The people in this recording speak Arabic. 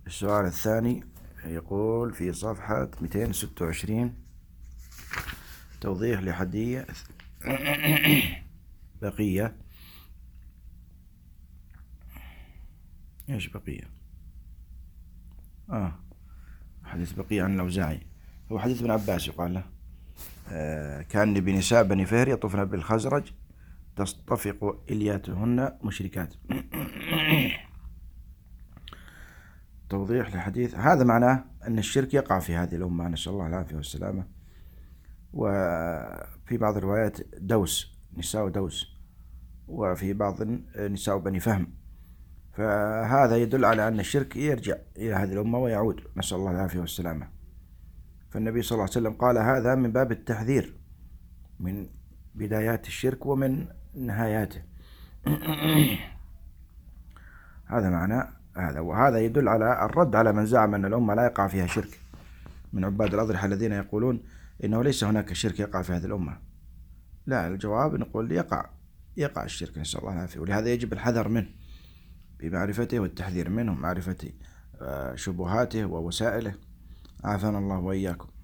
السؤال الثاني يقول في صفحة 226 توضيح لحديث بقية. ايش بقية؟ حديث بقية عن الأوزاعي، هو حديث ابن عباس يقال له كان بنساء بني فهر يطوفن بالخزرج تصطفق إلياتهن مشركات. توضيح لحديث هذا معناه أن الشرك يقع في هذه الأمة، نسأل الله العافية والسلامة. وفي بعض الروايات دوس، نساء دوس، وفي بعض نساء بني فهم، فهذا يدل على أن الشرك يرجع إلى هذه الأمة ويعود، نسأل الله العافية والسلامة. فالنبي صلى الله عليه وسلم قال هذا من باب التحذير من بدايات الشرك ومن نهاياته. هذا معنى هذا، وهذا يدل على الرد على من زعم أن الأمة لا يقع فيها شرك من عباد الأضرحة الذين يقولون إنه ليس هناك شرك يقع في هذه الأمة. لا، الجواب نقول يقع الشرك، نسأل الله العافية، ولهذا يجب الحذر منه بمعرفته والتحذير منه، معرفة شبهاته ووسائله، عافانا الله وإياكم.